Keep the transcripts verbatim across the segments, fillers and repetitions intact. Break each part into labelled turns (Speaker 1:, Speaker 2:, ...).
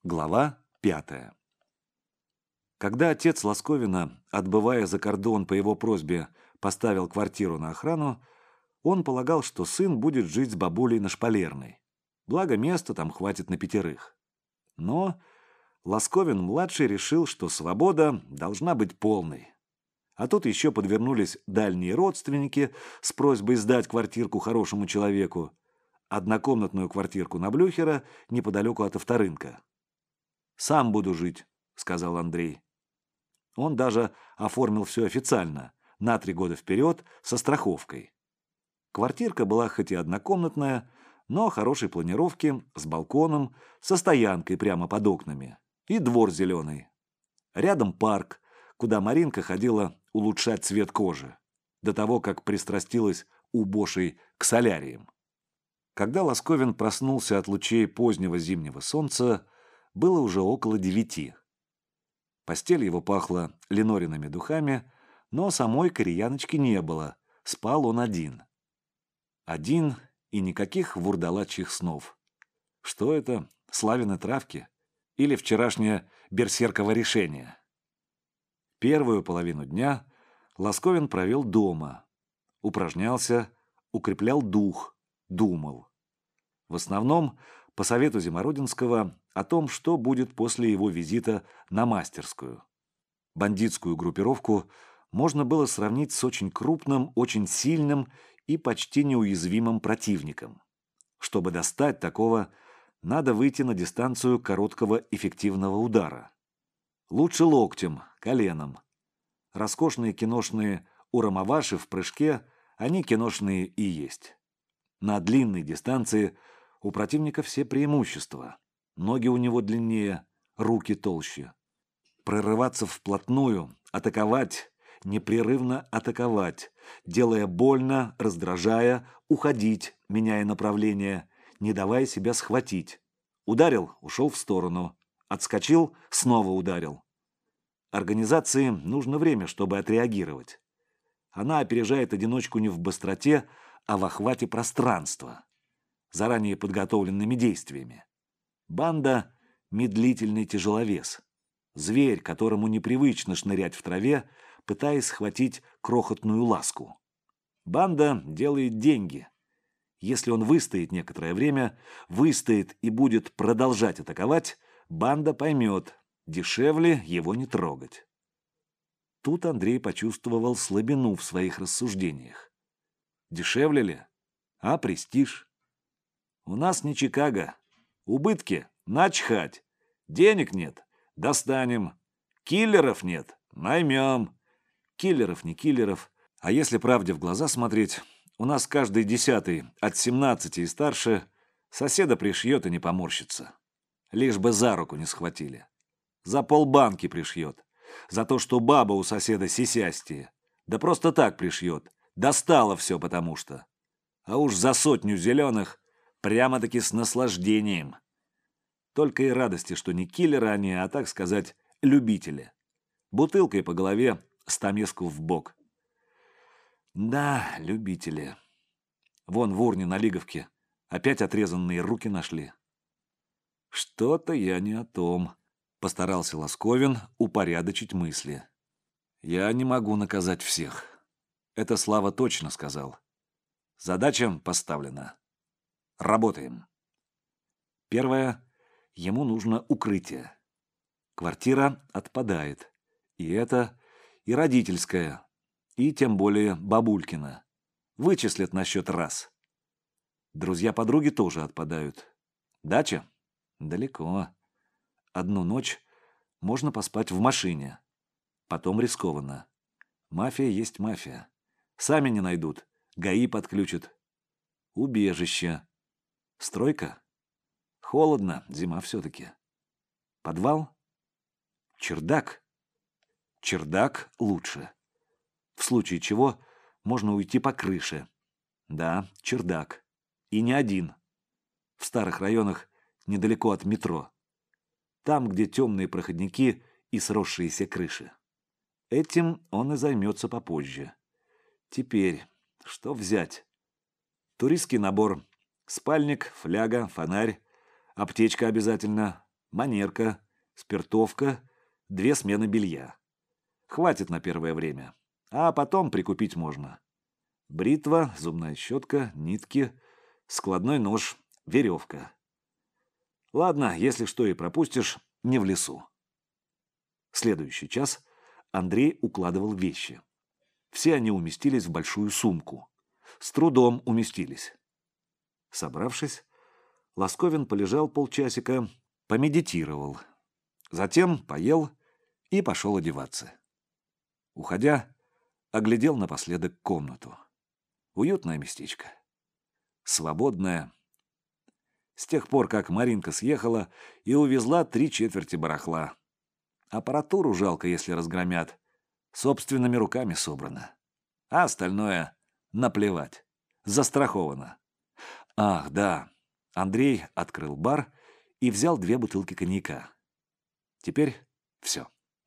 Speaker 1: Глава пятая. Когда отец Лосковина, отбывая за кордон по его просьбе, поставил квартиру на охрану, он полагал, что сын будет жить с бабулей на Шпалерной. Благо, места там хватит на пятерых. Но Лосковин-младший решил, что свобода должна быть полной. А тут еще подвернулись дальние родственники с просьбой сдать квартирку хорошему человеку, однокомнатную квартирку на Блюхера неподалеку от Авторынка. «Сам буду жить», — сказал Андрей. Он даже оформил все официально, на три года вперед, со страховкой. Квартирка была хоть и однокомнатная, но хорошей планировки, с балконом, со стоянкой прямо под окнами. И двор зеленый. Рядом парк, куда Маринка ходила улучшать цвет кожи, до того, как пристрастилась убошей к соляриям. Когда Лосковин проснулся от лучей позднего зимнего солнца, было уже около девяти. Постель его пахла линолевыми духами, но самой кореяночки не было, спал он один. Один и никаких вурдалачьих снов. Что это, Славины травки? Или вчерашнее берсерково решение? Первую половину дня Лосковин провел дома. Упражнялся, укреплял дух, думал. В основном, по совету Зимородинского, о том, что будет после его визита на мастерскую. Бандитскую группировку можно было сравнить с очень крупным, очень сильным и почти неуязвимым противником. Чтобы достать такого, надо выйти на дистанцию короткого эффективного удара. Лучше локтем, коленом. Роскошные киношные урамаваши в прыжке, они киношные и есть. На длинной дистанции у противника все преимущества. Ноги у него длиннее, руки толще. Прорываться вплотную, атаковать, непрерывно атаковать, делая больно, раздражая, уходить, меняя направление, не давая себя схватить. Ударил, ушел в сторону. Отскочил, снова ударил. Организации нужно время, чтобы отреагировать. Она опережает одиночку не в быстроте, а в охвате пространства, заранее подготовленными действиями. Банда – медлительный тяжеловес. Зверь, которому непривычно шнырять в траве, пытаясь схватить крохотную ласку. Банда делает деньги. Если он выстоит некоторое время, выстоит и будет продолжать атаковать, банда поймет, дешевле его не трогать. Тут Андрей почувствовал слабину в своих рассуждениях. Дешевле ли? А престиж? У нас не Чикаго. Убытки – начхать. Денег нет – достанем. Киллеров нет – наймем. Киллеров не киллеров. А если правде в глаза смотреть, у нас каждый десятый от семнадцати и старше соседа пришьет и не поморщится. Лишь бы за руку не схватили. За полбанки пришьет. За то, что баба у соседа сисястее. Да просто так пришьет. Достало все потому что. А уж за сотню зеленых прямо-таки с наслаждением. Только и радости, что не киллеры они, а, так сказать, любители. Бутылкой по голове, стамеску в бок. Да, любители. Вон в урне на Лиговке опять отрезанные руки нашли. Что-то я не о том. Постарался Лосковин упорядочить мысли. Я не могу наказать всех. Это Слава точно сказал. Задача поставлена. Работаем. Первое. Ему нужно укрытие. Квартира отпадает. И это, и родительская, и тем более бабулькина. Вычислят на счет раз. Друзья-подруги тоже отпадают. Дача? Далеко. Одну ночь можно поспать в машине. Потом рискованно. Мафия есть мафия. Сами не найдут. ГАИ подключат. Убежище. Стройка? Холодно, зима все-таки. Подвал? Чердак? Чердак лучше. В случае чего можно уйти по крыше. Да, чердак. И не один. В старых районах недалеко от метро. Там, где темные проходники и сросшиеся крыши. Этим он и займется попозже. Теперь, что взять? Туристский набор. Спальник, фляга, фонарь, аптечка обязательно. манерка, спиртовка, две смены белья. Хватит на первое время, а потом прикупить можно. Бритва, зубная щетка, нитки, складной нож, веревка. Ладно, если что и пропустишь, не в лесу. Следующий час Андрей укладывал вещи. Все они уместились в большую сумку. С трудом уместились. Собравшись, Ласковин полежал полчасика, помедитировал. Затем поел и пошел одеваться. Уходя, оглядел напоследок комнату. Уютное местечко. Свободное. С тех пор, как Маринка съехала и увезла три четверти барахла. Аппаратуру жалко, если разгромят. Собственными руками собрано. А остальное наплевать. Застраховано. Ах, да. Андрей открыл бар и взял две бутылки коньяка. Теперь все.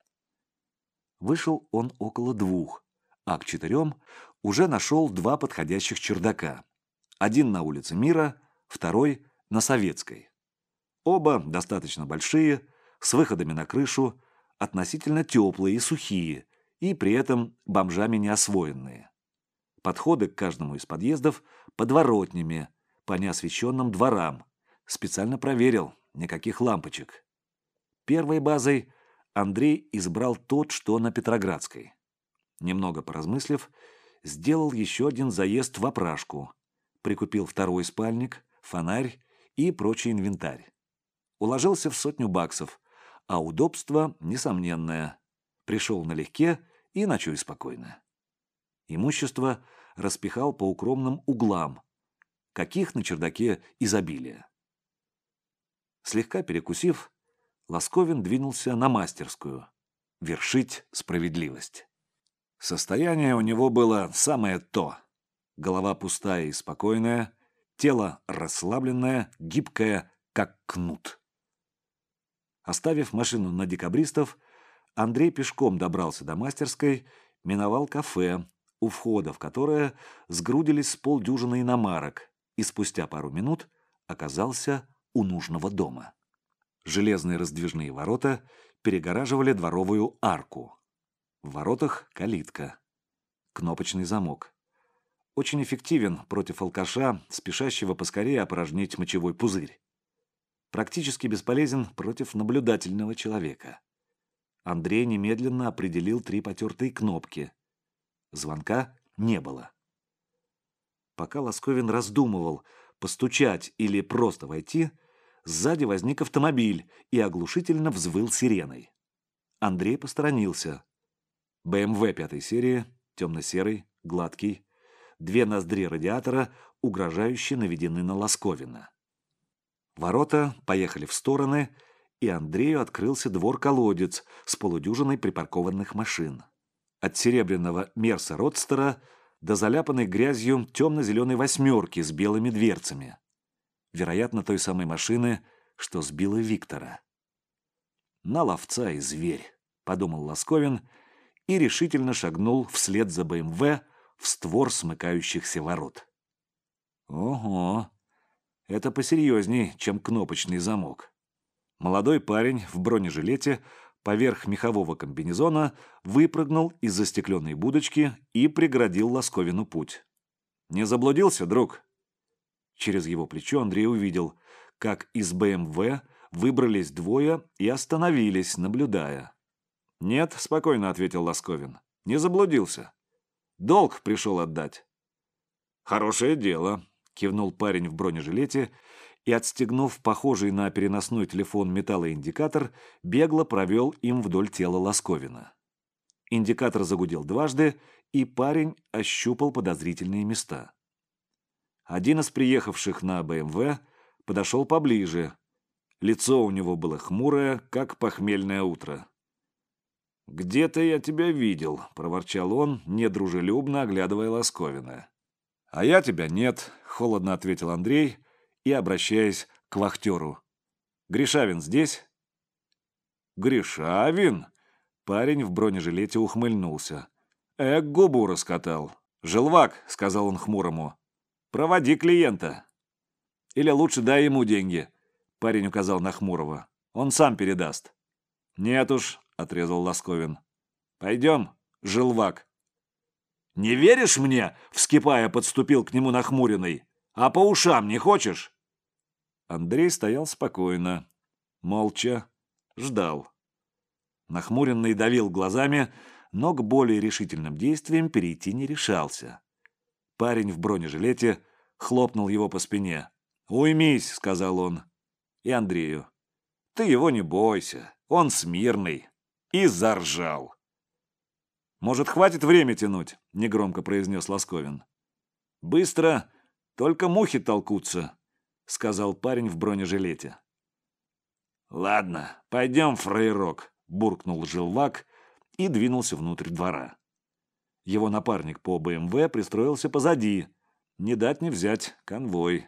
Speaker 1: Вышел он около двух, а к четырем уже нашел два подходящих чердака. Один на улице Мира, второй на Советской. Оба достаточно большие, с выходами на крышу, относительно теплые и сухие, и при этом бомжами не освоенные. Подходы к каждому из подъездов подворотнями, по неосвещенным дворам. Специально проверил, никаких лампочек. Первой базой Андрей избрал тот, что на Петроградской. Немного поразмыслив, сделал еще один заезд в опрашку. Прикупил второй спальник, фонарь и прочий инвентарь. Уложился в сотню баксов, а удобство несомненное. Пришел налегке и ночуй спокойно. Имущество распихал по укромным углам, каких на чердаке изобилие. Слегка перекусив, Ласковин двинулся на мастерскую вершить справедливость. Состояние у него было самое то. Голова пустая и спокойная, тело расслабленное, гибкое, как кнут. Оставив машину на декабристов, Андрей пешком добрался до мастерской, миновал кафе, у входа в которое сгрудились с полдюжины иномарок, и спустя пару минут оказался у нужного дома. Железные раздвижные ворота перегораживали дворовую арку. В воротах калитка. Кнопочный замок. Очень эффективен против алкаша, спешащего поскорее опорожнить мочевой пузырь. Практически бесполезен против наблюдательного человека. Андрей немедленно определил три потертые кнопки. Звонка не было. Пока Ласковин раздумывал, постучать или просто войти, сзади возник автомобиль и оглушительно взвыл сиреной. Андрей посторонился. бэ эм вэ пятой серии, темно-серый, гладкий. Две ноздри радиатора угрожающе наведены на Ласковина. Ворота поехали в стороны, и Андрею открылся двор-колодец с полудюжиной припаркованных машин. От серебряного Мерса Родстера до заляпанной грязью темно-зеленой восьмерки с белыми дверцами. Вероятно, той самой машины, что сбила Виктора. «На ловца и зверь», — подумал Ласковин и решительно шагнул вслед за бэ эм вэ в створ смыкающихся ворот. Ого, это посерьезней, чем кнопочный замок. Молодой парень в бронежилете поверх мехового комбинезона выпрыгнул из застекленной будочки и преградил Ласковину путь. «Не заблудился, друг?» Через его плечо Андрей увидел, как из бэ эм вэ выбрались двое и остановились, наблюдая. «Нет», — спокойно ответил Ласковин, — «не заблудился. Долг пришел отдать». «Хорошее дело», — кивнул парень в бронежилете и, отстегнув похожий на переносной телефон металлоиндикатор, бегло провел им вдоль тела Ласковина. Индикатор загудел дважды, и парень ощупал подозрительные места. Один из приехавших на бэ эм вэ подошел поближе. Лицо у него было хмурое, как похмельное утро. «Где-то я тебя видел», — проворчал он, недружелюбно оглядывая Ласковина. «А я тебя нет», — холодно ответил Андрей и, обращаясь к вахтеру. «Гришавин здесь?» «Гришавин?» — парень в бронежилете ухмыльнулся. «Эк, губу раскатал. Желвак», — сказал он хмурому. «Проводи клиента». «Или лучше дай ему деньги», — парень указал на Хмурого. Он сам передаст». «Нет уж», — отрезал Ласковин. «Пойдем, желвак». «Не веришь мне?» — вскипая, подступил к нему нахмуренный. «А по ушам не хочешь?» Андрей стоял спокойно, молча, ждал. Нахмуренный давил глазами, но к более решительным действиям перейти не решался. Парень в бронежилете хлопнул его по спине. «Уймись», — сказал он. И Андрею. «Ты его не бойся, он смирный». И заржал. «Может, хватит время тянуть?» — негромко произнес Ласковин. «Быстро, только мухи толкутся», — сказал парень в бронежилете. «Ладно, пойдем, фраерок», — буркнул желвак и двинулся внутрь двора. Его напарник по БМВ пристроился позади. Не дать не взять конвой.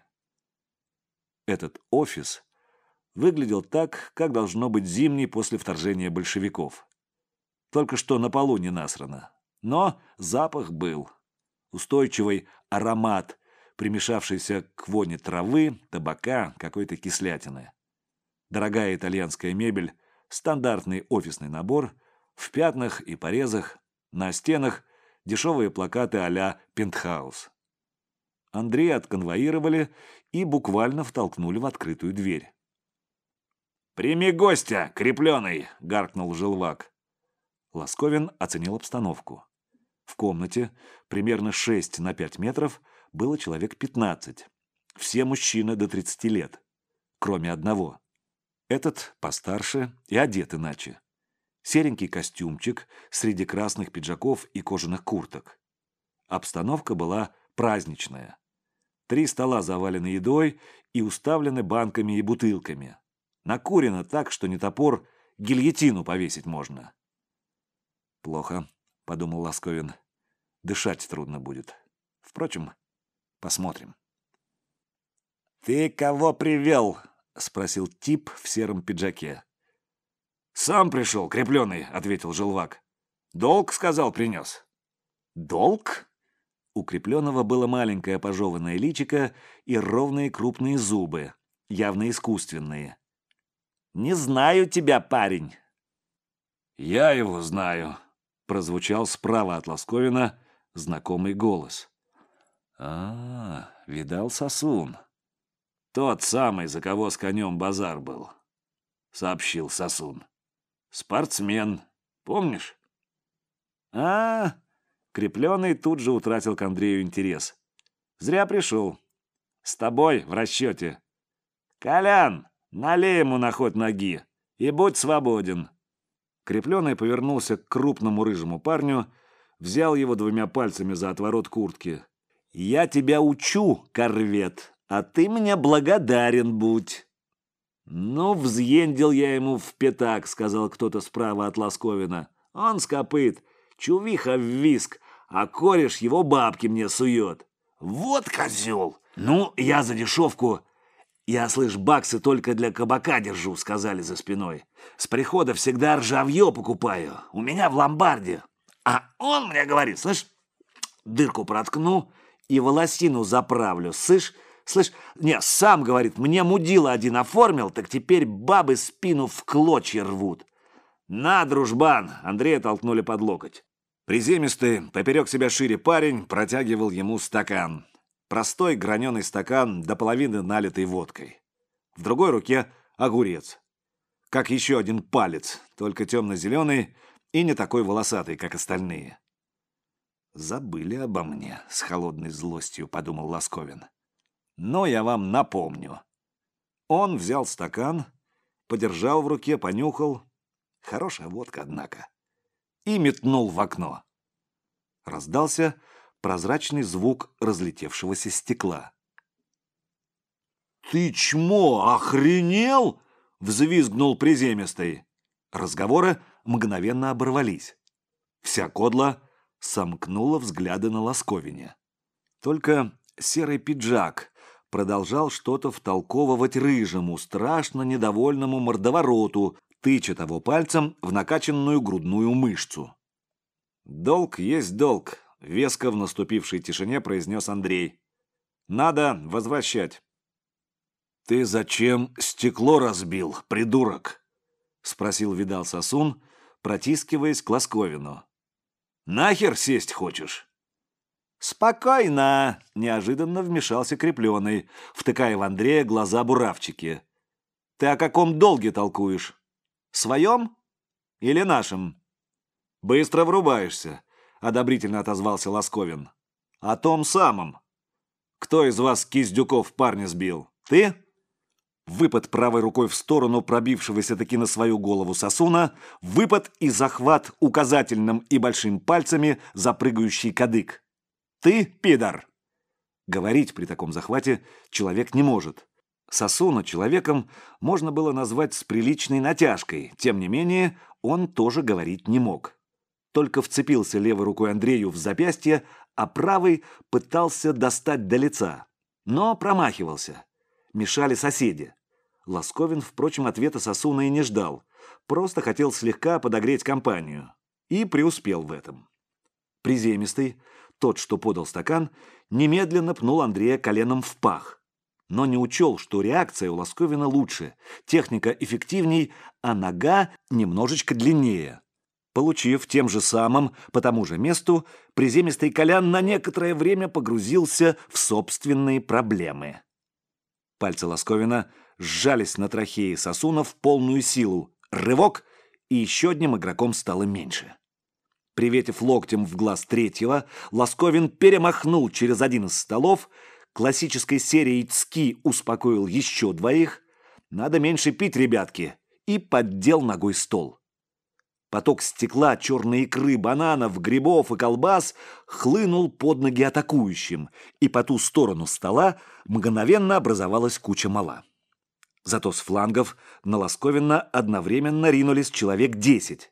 Speaker 1: Этот офис выглядел так, как должно быть зимний после вторжения большевиков. Только что на полу не насрано. Но запах был. Устойчивый аромат, примешавшийся к воне травы, табака, какой-то кислятины. Дорогая итальянская мебель, стандартный офисный набор, в пятнах и порезах, на стенах дешевые плакаты а-ля «Пентхаус». Андрея отконвоировали и буквально втолкнули в открытую дверь. «Прими гостя, крепленый!» — гаркнул желвак. Ласковин оценил обстановку. В комнате, примерно шесть на пять метров, было человек пятнадцать. Все мужчины до тридцати лет, кроме одного. Этот постарше и одет иначе. Серенький костюмчик среди красных пиджаков и кожаных курток. Обстановка была праздничная. Три стола завалены едой и уставлены банками и бутылками. Накурено так, что не топор, гильотину повесить можно. «Плохо», — подумал Ласковин. «Дышать трудно будет. Впрочем, посмотрим». «Ты кого привел?» — спросил тип в сером пиджаке. «Сам пришел, крепленый», — ответил желвак. «Долг, сказал, принес». «Долг?» У крепленного было маленькое пожеванное личико и ровные крупные зубы, явно искусственные. «Не знаю тебя, парень». «Я его знаю», — прозвучал справа от Ласковина знакомый голос. «А, видал, сосун. Тот самый, за кого с конем базар был», — сообщил сосун. «Спортсмен, помнишь?» «А, крепленный тут же утратил к Андрею интерес. «Зря пришел. С тобой в расчете. Колян, налей ему на ход ноги и будь свободен». Крепленный повернулся к крупному рыжему парню, взял его двумя пальцами за отворот куртки. «Я тебя учу, корвет, а ты мне благодарен будь». «Ну, взъендил я ему в пятак», — сказал кто-то справа от Ласковина. «Он скопыт, чувиха в виск, а кореш его бабки мне сует». «Вот козел! Ну, я за дешевку...» «Я, слышь, баксы только для кабака держу», — сказали за спиной. «С прихода всегда ржавье покупаю. У меня в ломбарде». А он мне говорит, слышь, дырку проткну и волосину заправлю, слышь, слышь, не, сам, говорит, мне мудила один оформил, так теперь бабы спину в клочья рвут. «На, дружбан!» — Андрея толкнули под локоть. Приземистый, поперек себя шире парень протягивал ему стакан. Простой граненый стакан, до половины налитый водкой. В другой руке огурец. Как еще один палец, только темно-зеленый и не такой волосатый, как остальные. «Забыли обо мне», — с холодной злостью подумал Ласковин. «Но я вам напомню». Он взял стакан, подержал в руке, понюхал. Хорошая водка, однако. И метнул в окно. Раздался прозрачный звук разлетевшегося стекла. «Ты чмо, охренел?» — взвизгнул приземистый. Разговоры мгновенно оборвались. Вся кодла сомкнула взгляды на Ласковине. Только серый пиджак продолжал что-то втолковывать рыжему, страшно недовольному мордовороту, тыча того пальцем в накачанную грудную мышцу. «Долг есть долг», — веско в наступившей тишине произнес Андрей. «Надо возвращать». «Ты зачем стекло разбил, придурок?» — спросил Видал Сосун, протискиваясь к Ласковину. «Нахер сесть хочешь?» «Спокойно!» — неожиданно вмешался Крепленый, втыкая в Андрея глаза-буравчики. «Ты о каком долге толкуешь? Своем или нашем?» «Быстро врубаешься», — одобрительно отозвался Ласковин. «О том самом. Кто из вас Киздюков парня сбил? Ты?» Выпад правой рукой в сторону пробившегося таки на свою голову Сосуна, выпад и захват указательным и большим пальцами за прыгающий кадык. «Ты, пидор!» Говорить при таком захвате человек не может. Сосуна человеком можно было назвать с приличной натяжкой, тем не менее он тоже говорить не мог. Только вцепился левой рукой Андрею в запястье, а правой пытался достать до лица. Но промахивался. Мешали соседи. Ласковин, впрочем, ответа Сосуна и не ждал. Просто хотел слегка подогреть компанию. И преуспел в этом. Приземистый, тот, что подал стакан, немедленно пнул Андрея коленом в пах. Но не учел, что реакция у Ласковина лучше, техника эффективней, а нога немножечко длиннее. Получив тем же самым, по тому же месту, приземистый Колян на некоторое время погрузился в собственные проблемы. Пальцы Ласковина сжались на трахее Сосуна в полную силу. Рывок, и еще одним игроком стало меньше. Приветив локтем в глаз третьего, Ласковин перемахнул через один из столов, классической серией «Цки» успокоил еще двоих. «Надо меньше пить, ребятки!» И поддел ногой стол. Поток стекла, черной икры, бананов, грибов и колбас хлынул под ноги атакующим, и по ту сторону стола мгновенно образовалась куча мала. Зато с флангов на Ласковина одновременно ринулись человек десять.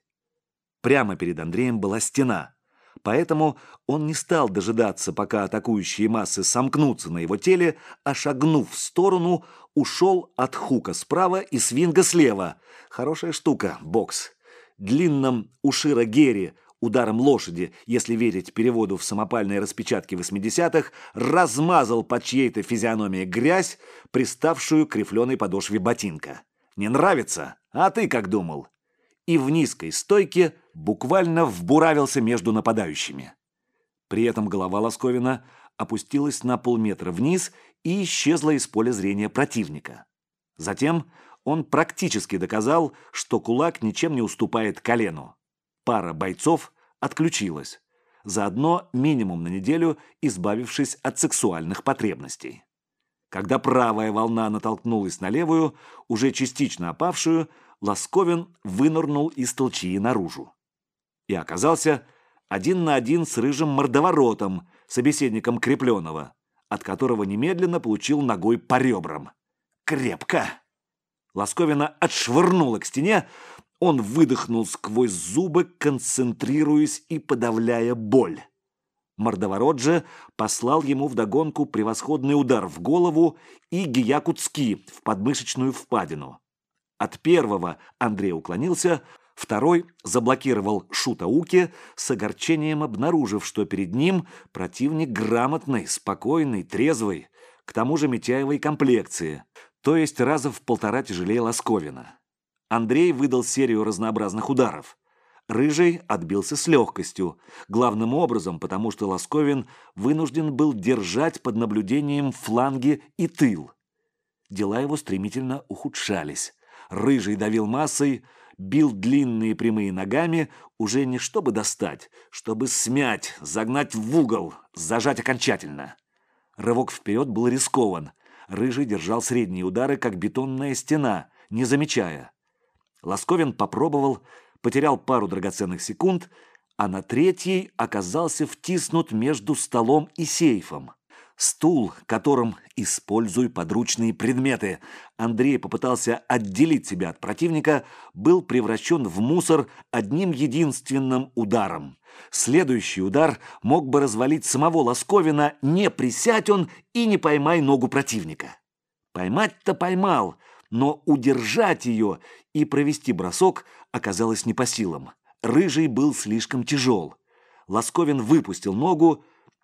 Speaker 1: Прямо перед Андреем была стена, поэтому он не стал дожидаться, пока атакующие массы сомкнутся на его теле, а, шагнув в сторону, ушел от хука справа и свинга слева. Хорошая штука, бокс. Длинным у Шира Герри, ударом лошади, если верить переводу в самопальные распечатки восьмидесятых, размазал по чьей-то физиономии грязь, приставшую к рифленой подошве ботинка. «Не нравится? А ты как думал?» И в низкой стойке буквально вбуравился между нападающими. При этом голова Ласковина опустилась на полметра вниз и исчезла из поля зрения противника. Затем он практически доказал, что кулак ничем не уступает колену. Пара бойцов отключилась, заодно минимум на неделю избавившись от сексуальных потребностей. Когда правая волна натолкнулась на левую, уже частично опавшую, Ласковин вынырнул из толчии наружу. И оказался один на один с рыжим мордоворотом, собеседником Крепленого, от которого немедленно получил ногой по ребрам. Крепко! Ласковина отшвырнула к стене, он выдохнул сквозь зубы, концентрируясь и подавляя боль. Мордоворот же послал ему вдогонку превосходный удар в голову и гиякуцки в подмышечную впадину. От первого Андрей уклонился, второй заблокировал Шутауки, с огорчением обнаружив, что перед ним противник грамотный, спокойный, трезвый, к тому же Митяевой комплекции, то есть раза в полтора тяжелее Ласковина. Андрей выдал серию разнообразных ударов. Рыжий отбился с легкостью, главным образом, потому что Ласковин вынужден был держать под наблюдением фланги и тыл. Дела его стремительно ухудшались. Рыжий давил массой, бил длинные прямые ногами, уже не чтобы достать, чтобы смять, загнать в угол, зажать окончательно. Рывок вперед был рискован. Рыжий держал средние удары, как бетонная стена, не замечая. Ласковин попробовал, потерял пару драгоценных секунд, а на третьей оказался втиснут между столом и сейфом. Стул, которым «используй подручные предметы», Андрей попытался отделить себя от противника, был превращен в мусор одним единственным ударом. Следующий удар мог бы развалить самого Ласковина, не присядь он и не поймай ногу противника. Поймать-то поймал, но удержать ее и провести бросок оказалось не по силам. Рыжий был слишком тяжел. Ласковин выпустил ногу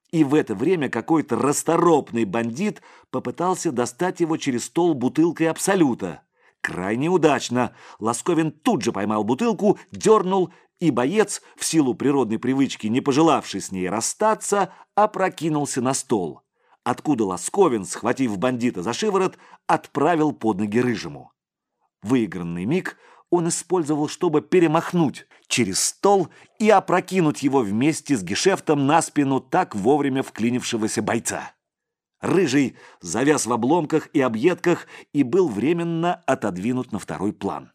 Speaker 1: И в это время какой-то расторопный бандит попытался достать его через стол бутылкой Абсолюта. Крайне удачно. Ласковин тут же поймал бутылку, дернул, и боец, в силу природной привычки, не пожелавший с ней расстаться, опрокинулся на стол, откуда Ласковин, схватив бандита за шиворот, отправил под ноги Рыжему. Выигранный миг он использовал, чтобы перемахнуть через стол и опрокинуть его вместе с гешефтом на спину так вовремя вклинившегося бойца. Рыжий завяз в обломках и объедках и был временно отодвинут на второй план.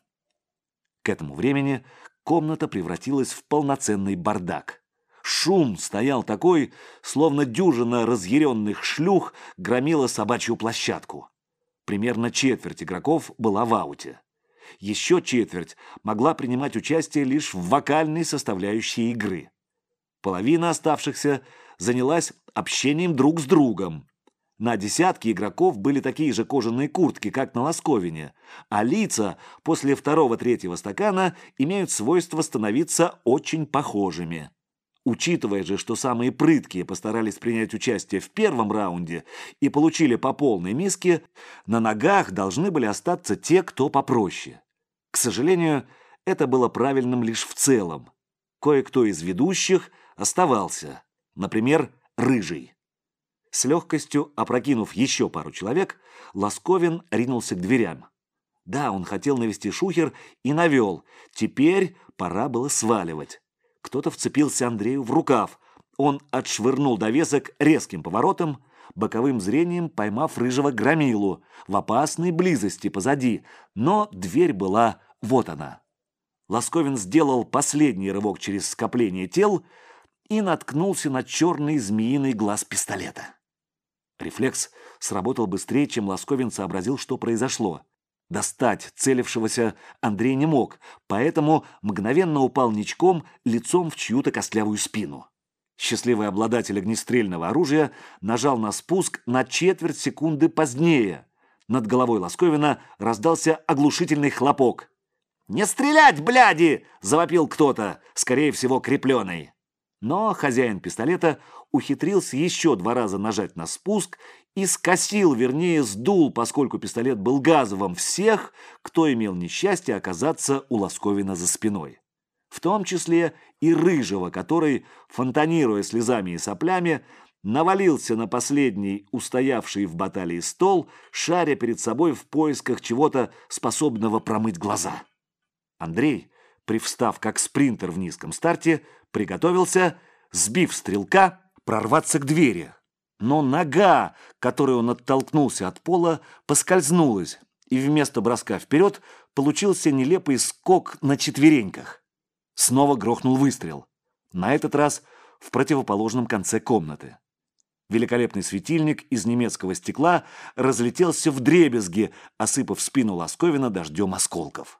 Speaker 1: К этому времени комната превратилась в полноценный бардак. Шум стоял такой, словно дюжина разъяренных шлюх громила собачью площадку. Примерно четверть игроков была в ауте. Еще четверть могла принимать участие лишь в вокальной составляющей игры. Половина оставшихся занялась общением друг с другом. На десятке игроков были такие же кожаные куртки, как на Ласковине, а лица после второго-третьего стакана имеют свойство становиться очень похожими. Учитывая же, что самые прыткие постарались принять участие в первом раунде и получили по полной миске, на ногах должны были остаться те, кто попроще. К сожалению, это было правильным лишь в целом. Кое-кто из ведущих оставался, например, Рыжий. С легкостью опрокинув еще пару человек, Ласковин ринулся к дверям. Да, он хотел навести шухер и навел. Теперь пора было сваливать. Кто-то вцепился Андрею в рукав. Он отшвырнул довесок резким поворотом, боковым зрением поймав Рыжего громилу в опасной близости позади, но дверь была вот она. Ласковин сделал последний рывок через скопление тел и наткнулся на черный змеиный глаз пистолета. Рефлекс сработал быстрее, чем Ласковин сообразил, что произошло. Достать целившегося Андрей не мог, поэтому мгновенно упал ничком лицом в чью-то костлявую спину. Счастливый обладатель огнестрельного оружия нажал на спуск на четверть секунды позднее. Над головой Ласковина раздался оглушительный хлопок. «Не стрелять, бляди!» – завопил кто-то, скорее всего, крепленый. Но хозяин пистолета ухитрился еще два раза нажать на спуск и скосил, вернее, сдул, поскольку пистолет был газовым, всех, кто имел несчастье оказаться у Ласковина за спиной. В том числе и Рыжего, который, фонтанируя слезами и соплями, навалился на последний устоявший в баталии стол, шаря перед собой в поисках чего-то, способного промыть глаза. Андрей, привстав как спринтер в низком старте, приготовился, сбив стрелка, прорваться к двери. Но нога, которой он оттолкнулся от пола, поскользнулась, и вместо броска вперед получился нелепый скок на четвереньках. Снова грохнул выстрел. На этот раз в противоположном конце комнаты. Великолепный светильник из немецкого стекла разлетелся вдребезги, осыпав спину Ласковина дождем осколков.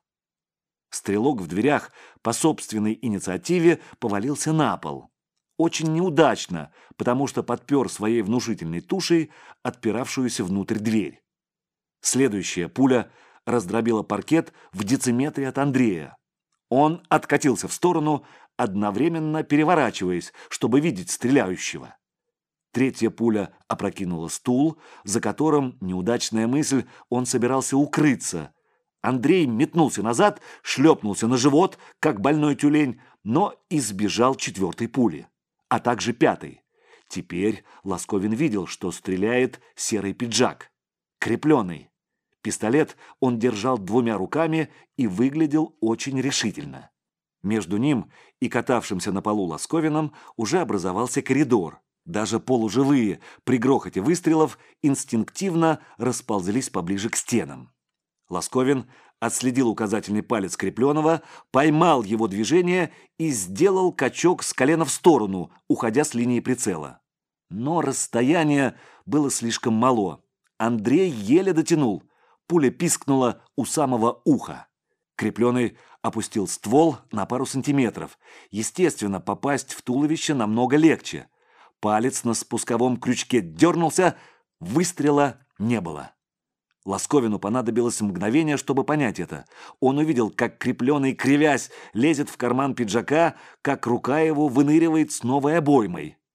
Speaker 1: Стрелок в дверях по собственной инициативе повалился на пол. Очень неудачно, потому что подпер своей внушительной тушей отпиравшуюся внутрь дверь. Следующая пуля раздробила паркет в дециметре от Андрея. Он откатился в сторону, одновременно переворачиваясь, чтобы видеть стреляющего. Третья пуля опрокинула стул, за которым, неудачная мысль, он собирался укрыться. Андрей метнулся назад, шлепнулся на живот, как больной тюлень, но избежал четвертой пули, а также пятой. Теперь Ласковин видел, что стреляет серый пиджак, крепленный. Пистолет он держал двумя руками и выглядел очень решительно. Между ним и катавшимся на полу Ласковиным уже образовался коридор. Даже полуживые при грохоте выстрелов инстинктивно расползлись поближе к стенам. Ласковин отследил указательный палец крепленного, поймал его движение и сделал качок с колена в сторону, уходя с линии прицела. Но расстояние было слишком мало. Андрей еле дотянул. Пуля пискнула у самого уха. Крепленный опустил ствол на пару сантиметров. Естественно, попасть в туловище намного легче. Палец на спусковом крючке дернулся, выстрела не было. Ласковину понадобилось мгновение, чтобы понять это. Он увидел, как крепленный, кривясь, лезет в карман пиджака, как рука его выныривает с новой обоймой.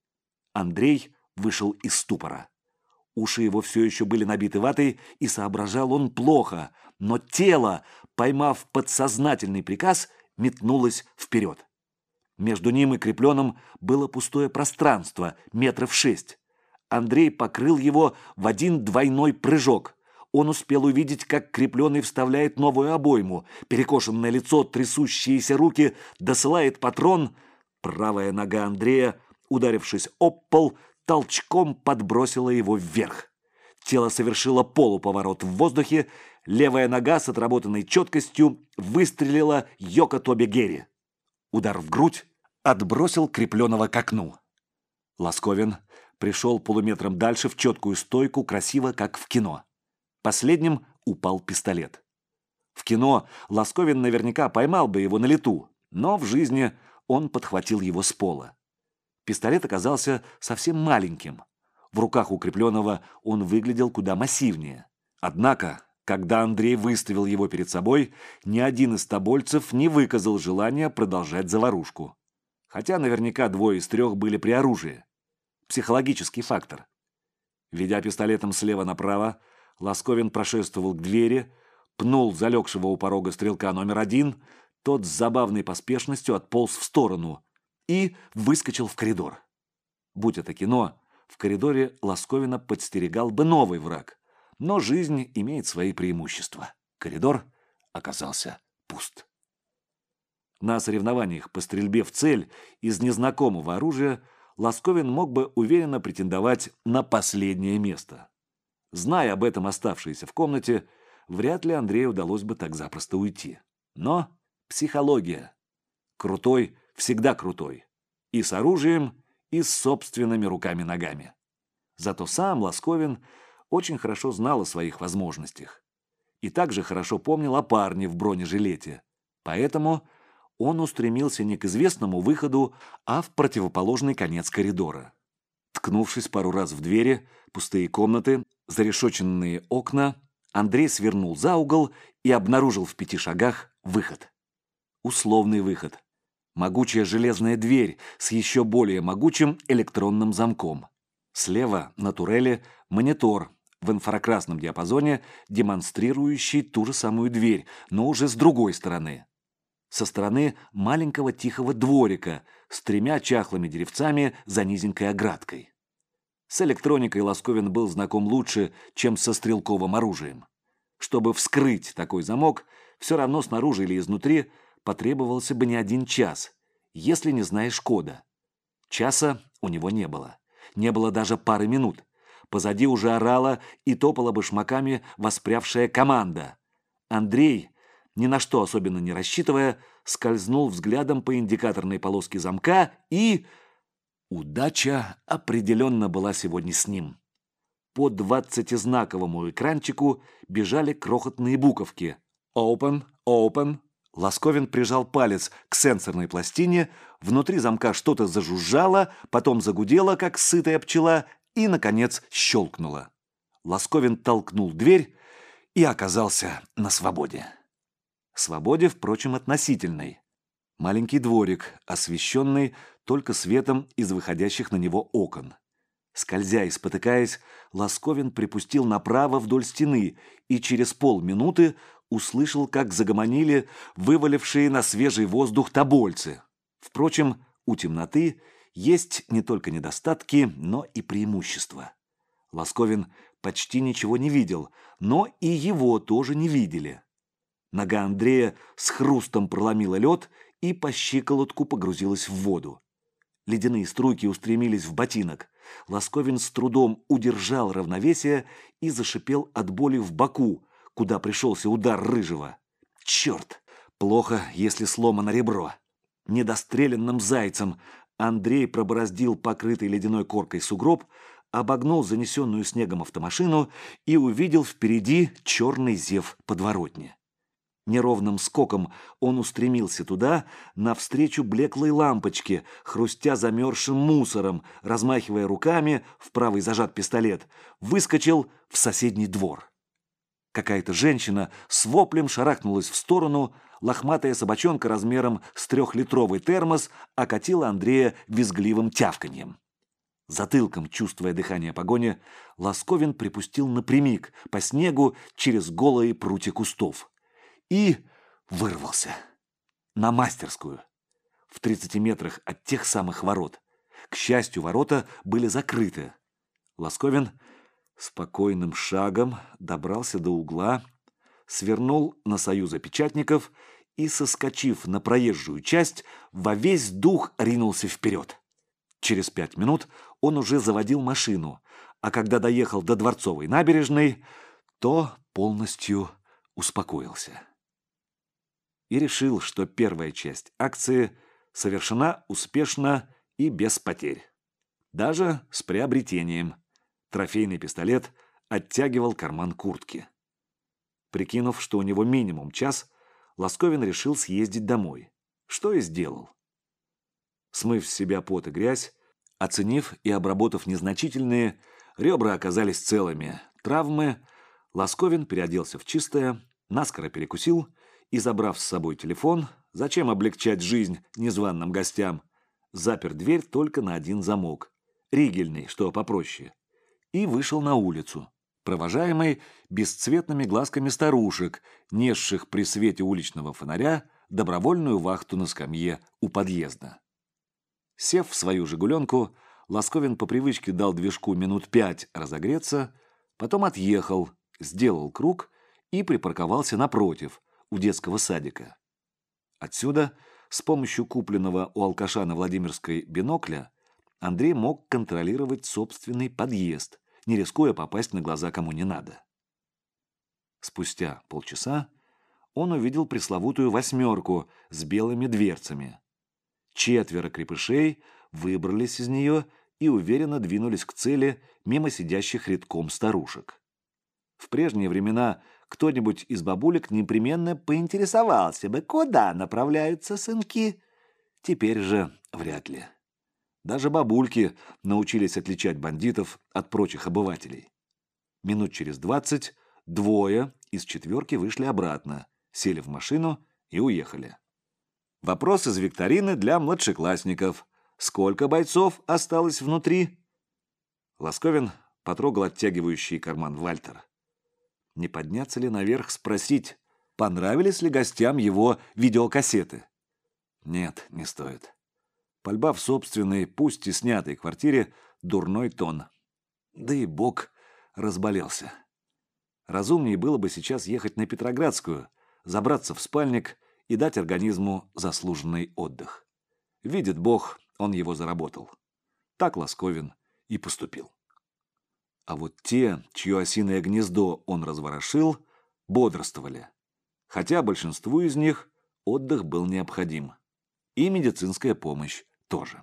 Speaker 1: Андрей вышел из ступора. Уши его все еще были набиты ватой, и соображал он плохо, но тело, поймав подсознательный приказ, метнулось вперед. Между ним и крепленным было пустое пространство, метров шесть. Андрей покрыл его в один двойной прыжок. Он успел увидеть, как крепленный вставляет новую обойму. Перекошенное лицо, трясущиеся руки, досылает патрон. Правая нога Андрея, ударившись об пол, толчком подбросила его вверх. Тело совершило полуповорот в воздухе. Левая нога с отработанной четкостью выстрелила Йоко Тоби Герри. Удар в грудь отбросил крепленного к окну. Ласковин пришел полуметром дальше в четкую стойку, красиво, как в кино. Последним упал пистолет. В кино Ласковин наверняка поймал бы его на лету, но в жизни он подхватил его с пола. Пистолет оказался совсем маленьким. В руках укрепленного он выглядел куда массивнее. Однако, когда Андрей выставил его перед собой, ни один из тобольцев не выказал желания продолжать заварушку. Хотя наверняка двое из трех были при оружии. Психологический фактор. Ведя пистолетом слева направо, Ласковин прошествовал к двери, пнул залегшего у порога стрелка номер один, тот с забавной поспешностью отполз в сторону и выскочил в коридор. Будь это кино, в коридоре Ласковина подстерегал бы новый враг. Но жизнь имеет свои преимущества. Коридор оказался пуст. На соревнованиях по стрельбе в цель из незнакомого оружия Ласковин мог бы уверенно претендовать на последнее место. Зная об этом оставшиеся в комнате, вряд ли Андрею удалось бы так запросто уйти. Но психология. Крутой всегда крутой. И с оружием, и с собственными руками-ногами. Зато сам Ласковин очень хорошо знал о своих возможностях. И также хорошо помнил о парне в бронежилете. Поэтому он устремился не к известному выходу, а в противоположный конец коридора. Ткнувшись пару раз в двери, пустые комнаты, зарешоченные окна, Андрей свернул за угол и обнаружил в пяти шагах выход. Условный выход. Могучая железная дверь с еще более могучим электронным замком. Слева на турели монитор в инфракрасном диапазоне, демонстрирующий ту же самую дверь, но уже с другой стороны. Со стороны маленького тихого дворика с тремя чахлыми деревцами за низенькой оградкой. С электроникой Ласковин был знаком лучше, чем со стрелковым оружием. Чтобы вскрыть такой замок, все равно снаружи или изнутри потребовался бы не один час, если не знаешь кода. Часа у него не было. Не было даже пары минут. Позади уже орала и топала башмаками воспрявшая команда. Андрей, ни на что особенно не рассчитывая, скользнул взглядом по индикаторной полоске замка и... Удача определенно была сегодня с ним. По двадцатизнаковому экранчику бежали крохотные буковки. «Open», «Open». Ласковин прижал палец к сенсорной пластине, внутри замка что-то зажужжало, потом загудело, как сытая пчела, и, наконец, щелкнуло. Ласковин толкнул дверь и оказался на свободе. Свободе, впрочем, относительной. Маленький дворик, освещенный только светом из выходящих на него окон. Скользя и спотыкаясь, Ласковин припустил направо вдоль стены и через полминуты услышал, как загомонили вывалившие на свежий воздух тобольцы. Впрочем, у темноты есть не только недостатки, но и преимущества. Ласковин почти ничего не видел, но и его тоже не видели. Нога Андрея с хрустом проломила лед и по щиколотку погрузилась в воду. Ледяные струйки устремились в ботинок. Ласковин с трудом удержал равновесие и зашипел от боли в боку, куда пришелся удар Рыжего. Черт! Плохо, если сломано ребро. Недостреленным зайцем Андрей пробороздил покрытый ледяной коркой сугроб, обогнул занесенную снегом автомашину и увидел впереди черный зев подворотни. Неровным скоком он устремился туда, навстречу блеклой лампочке, хрустя замерзшим мусором, размахивая руками, в правый зажат пистолет, выскочил в соседний двор. Какая-то женщина с воплем шарахнулась в сторону, лохматая собачонка размером с трехлитровый термос окатила Андрея визгливым тявканьем. Затылком, чувствуя дыхание погони, Ласковин припустил напрямик по снегу через голые прутья кустов. И вырвался. На мастерскую. В тридцати метрах от тех самых ворот. К счастью, ворота были закрыты. Ласковин спокойным шагом добрался до угла, свернул на союза печатников и, соскочив на проезжую часть, во весь дух ринулся вперед. Через пять минут он уже заводил машину, а когда доехал до Дворцовой набережной, то полностью успокоился. И решил, что первая часть акции совершена успешно и без потерь. Даже с приобретением. Трофейный пистолет оттягивал карман куртки. Прикинув, что у него минимум час, Ласковин решил съездить домой, что и сделал. Смыв с себя пот и грязь, оценив и обработав незначительные, ребра оказались целыми, травмы, Ласковин переоделся в чистое, наскоро перекусил и, забрав с собой телефон, зачем облегчать жизнь незваным гостям, запер дверь только на один замок, ригельный, что попроще, и вышел на улицу, провожаемый бесцветными глазками старушек, несших при свете уличного фонаря добровольную вахту на скамье у подъезда. Сев в свою «Жигуленку», Ласковин по привычке дал движку минут пять разогреться, потом отъехал, сделал круг и припарковался напротив, у детского садика. Отсюда, с помощью купленного у алкаша на Владимирской бинокля, Андрей мог контролировать собственный подъезд, не рискуя попасть на глаза кому не надо. Спустя полчаса он увидел пресловутую «восьмерку» с белыми дверцами. Четверо крепышей выбрались из нее и уверенно двинулись к цели мимо сидящих рядком старушек. В прежние времена кто-нибудь из бабулек непременно поинтересовался бы, куда направляются сынки. Теперь же вряд ли. Даже бабульки научились отличать бандитов от прочих обывателей. Минут через двадцать двое из четверки вышли обратно, сели в машину и уехали. Вопрос из викторины для младшеклассников. Сколько бойцов осталось внутри? Ласковин потрогал оттягивающий карман Вальтер. Не подняться ли наверх спросить, понравились ли гостям его видеокассеты? Нет, не стоит. Пальба в собственной, пусть и снятой квартире, дурной тон. Да и Бог разболелся. Разумнее было бы сейчас ехать на Петроградскую, забраться в спальник и дать организму заслуженный отдых. Видит Бог, он его заработал. Так Ласковин и поступил. А вот те, чье осиное гнездо он разворошил, бодрствовали. Хотя большинству из них отдых был необходим. И медицинская помощь тоже.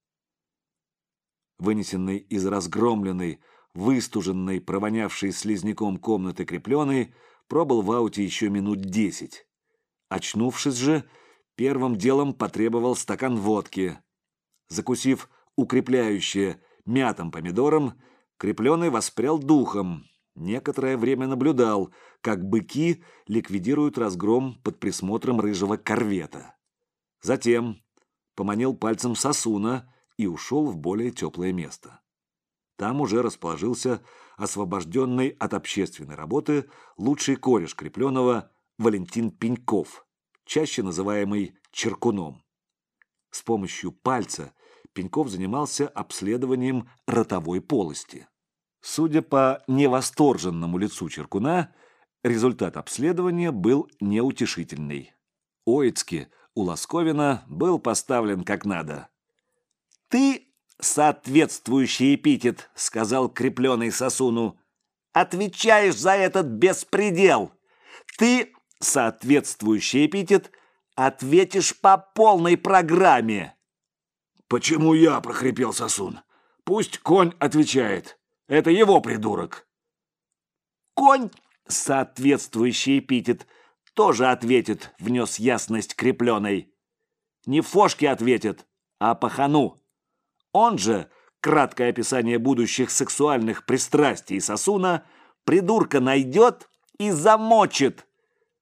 Speaker 1: Вынесенный из разгромленной, выстуженной, провонявшей слизняком комнаты крепленой, пробыл в ауте еще минут десять. Очнувшись же, первым делом потребовал стакан водки. Закусив укрепляющее мятым помидором, крепленый воспрял духом. Некоторое время наблюдал, как быки ликвидируют разгром под присмотром рыжего корвета. Затем поманил пальцем сосуна и ушел в более теплое место. Там уже расположился освобожденный от общественной работы лучший кореш крепленного Валентин Пеньков, чаще называемый Черкуном. С помощью пальца Пеньков занимался обследованием ротовой полости. Судя по невосторженному лицу Черкуна, результат обследования был неутешительный. Оицки у Ласковина был поставлен как надо. «Ты, соответствующий эпитет, — сказал крепленый сосуну, — отвечаешь за этот беспредел. Ты, соответствующий эпитет, ответишь по полной программе». «Почему я?» — прохрипел сосун. «Пусть конь отвечает. Это его придурок». «Конь, соответствующий эпитет, тоже ответит», — внес ясность крепленой. «Не Фошке ответит, а пахану. Он же, краткое описание будущих сексуальных пристрастий сосуна, придурка найдет и замочит.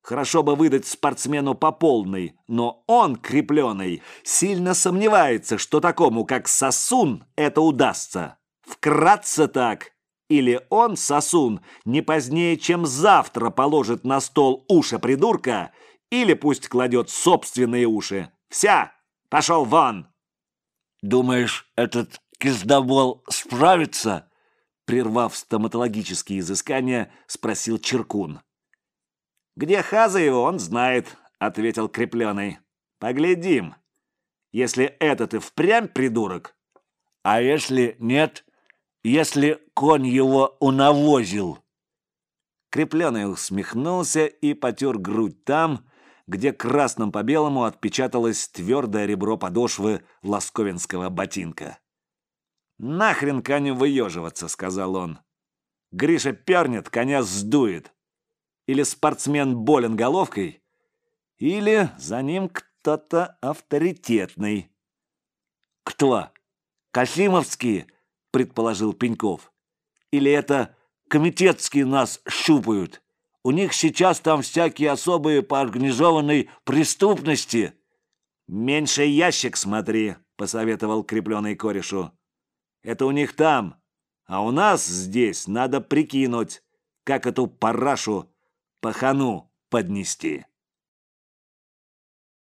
Speaker 1: Хорошо бы выдать спортсмену по полной, но он, крепленный, сильно сомневается, что такому, как Сосун, это удастся. Вкратце так. Или он, Сосун, не позднее, чем завтра положит на стол уши придурка, или пусть кладет собственные уши. Вся! Пошел вон!»
Speaker 2: «Думаешь, этот киздобол справится?» Прервав стоматологические изыскания, спросил Чиркун.
Speaker 1: «Где Хаза его, он знает», — ответил крепленый. «Поглядим. Если этот и впрямь придурок».
Speaker 2: «А если нет? Если конь его унавозил?»
Speaker 1: Крепленый усмехнулся и потер грудь там, где красным по белому отпечаталось твердое ребро подошвы ласковинского ботинка. «Нахрен коню выеживаться», — сказал он. «Гриша пернет, коня сдует. Или спортсмен болен головкой, или за ним кто-то авторитетный».
Speaker 2: «Кто? Касимовские?» — предположил Пеньков. «Или это комитетские нас щупают? У них сейчас там всякие особые по организованной преступности».
Speaker 1: «Меньше ящик смотри», — посоветовал крепленый корешу. «Это у них там, а у нас здесь надо прикинуть, как эту парашу пахану поднести».